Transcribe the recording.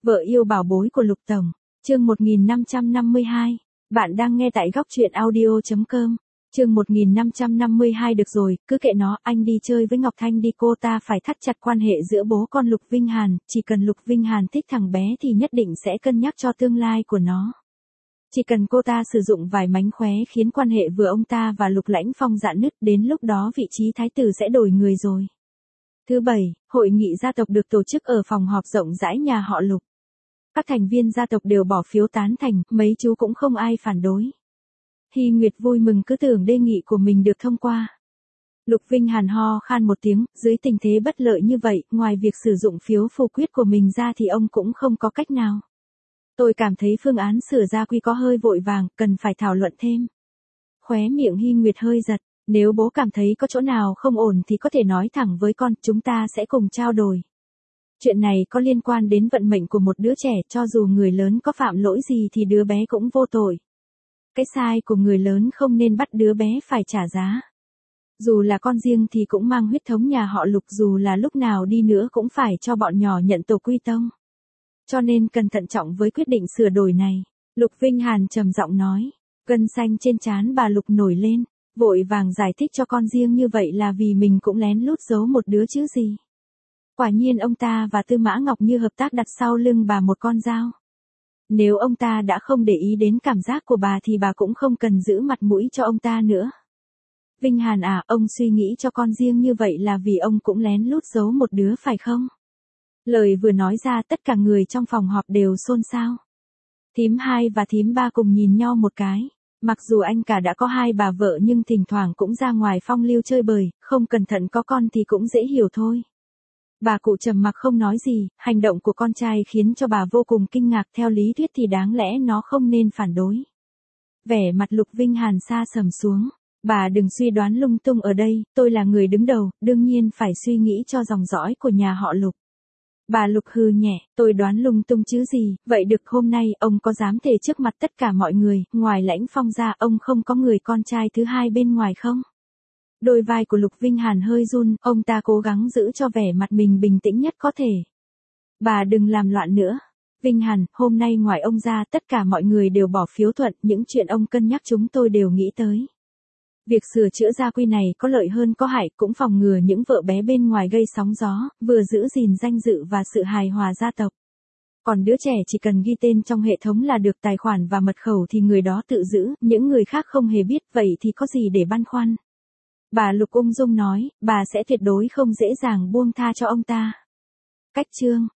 Vợ yêu bảo bối của Lục Tổng, chương 1552. Bạn đang nghe tại góc truyện audio.com. Chương 1552 được rồi, cứ kệ nó, anh đi chơi với Ngọc Thanh đi, cô ta phải thắt chặt quan hệ giữa bố con Lục Vinh Hàn, chỉ cần Lục Vinh Hàn thích thằng bé thì nhất định sẽ cân nhắc cho tương lai của nó. Chỉ cần cô ta sử dụng vài mánh khóe khiến quan hệ vừa ông ta và Lục Lãnh Phong rạn nứt, đến lúc đó vị trí thái tử sẽ đổi người rồi. Thứ bảy, hội nghị gia tộc được tổ chức ở phòng họp rộng rãi nhà họ Lục. Các thành viên gia tộc đều bỏ phiếu tán thành, mấy chú cũng không ai phản đối. Hy Nguyệt vui mừng cứ tưởng đề nghị của mình được thông qua. Lục Vinh Hàn ho khan một tiếng, dưới tình thế bất lợi như vậy, ngoài việc sử dụng phiếu phủ quyết của mình ra thì ông cũng không có cách nào. Tôi cảm thấy phương án sửa gia quy có hơi vội vàng, cần phải thảo luận thêm. Khóe miệng Hy Nguyệt hơi giật, nếu bố cảm thấy có chỗ nào không ổn thì có thể nói thẳng với con, chúng ta sẽ cùng trao đổi. Chuyện này có liên quan đến vận mệnh của một đứa trẻ, cho dù người lớn có phạm lỗi gì thì đứa bé cũng vô tội. Cái sai của người lớn không nên bắt đứa bé phải trả giá. Dù là con riêng thì cũng mang huyết thống nhà họ Lục, dù là lúc nào đi nữa cũng phải cho bọn nhỏ nhận tổ quy tông. Cho nên cần thận trọng với quyết định sửa đổi này. Lục Vinh Hàn trầm giọng nói, gân xanh trên trán bà Lục nổi lên, vội vàng giải thích cho con riêng như vậy là vì mình cũng lén lút giấu một đứa chứ gì. Quả nhiên ông ta và Tư Mã Ngọc Như hợp tác đặt sau lưng bà một con dao. Nếu ông ta đã không để ý đến cảm giác của bà thì bà cũng không cần giữ mặt mũi cho ông ta nữa. Vinh Hàn à, ông suy nghĩ cho con riêng như vậy là vì ông cũng lén lút giấu một đứa phải không? Lời vừa nói ra tất cả người trong phòng họp đều xôn xao. Thím 2 và thím 3 cùng nhìn nhau một cái. Mặc dù anh cả đã có 2 bà vợ nhưng thỉnh thoảng cũng ra ngoài phong lưu chơi bời, không cẩn thận có con thì cũng dễ hiểu thôi. Bà cụ trầm mặc không nói gì, hành động của con trai khiến cho bà vô cùng kinh ngạc, theo lý thuyết thì đáng lẽ nó không nên phản đối. Vẻ mặt Lục Vinh Hàn xa sầm xuống, bà đừng suy đoán lung tung ở đây, tôi là người đứng đầu, đương nhiên phải suy nghĩ cho dòng dõi của nhà họ Lục. Bà Lục hừ nhẹ, tôi đoán lung tung chứ gì, vậy được, hôm nay ông có dám thề trước mặt tất cả mọi người, ngoài Lãnh Phong ra ông không có người con trai thứ hai bên ngoài không? Đôi vai của Lục Vinh Hàn hơi run, ông ta cố gắng giữ cho vẻ mặt mình bình tĩnh nhất có thể. Bà đừng làm loạn nữa. Vinh Hàn, hôm nay ngoài ông ra tất cả mọi người đều bỏ phiếu thuận, những chuyện ông cân nhắc chúng tôi đều nghĩ tới. Việc sửa chữa gia quy này có lợi hơn có hại, cũng phòng ngừa những vợ bé bên ngoài gây sóng gió, vừa giữ gìn danh dự và sự hài hòa gia tộc. Còn đứa trẻ chỉ cần ghi tên trong hệ thống là được, tài khoản và mật khẩu thì người đó tự giữ, những người khác không hề biết, vậy thì có gì để băn khoăn. Bà Lục ung dung nói, bà sẽ tuyệt đối không dễ dàng buông tha cho ông ta. Cách chương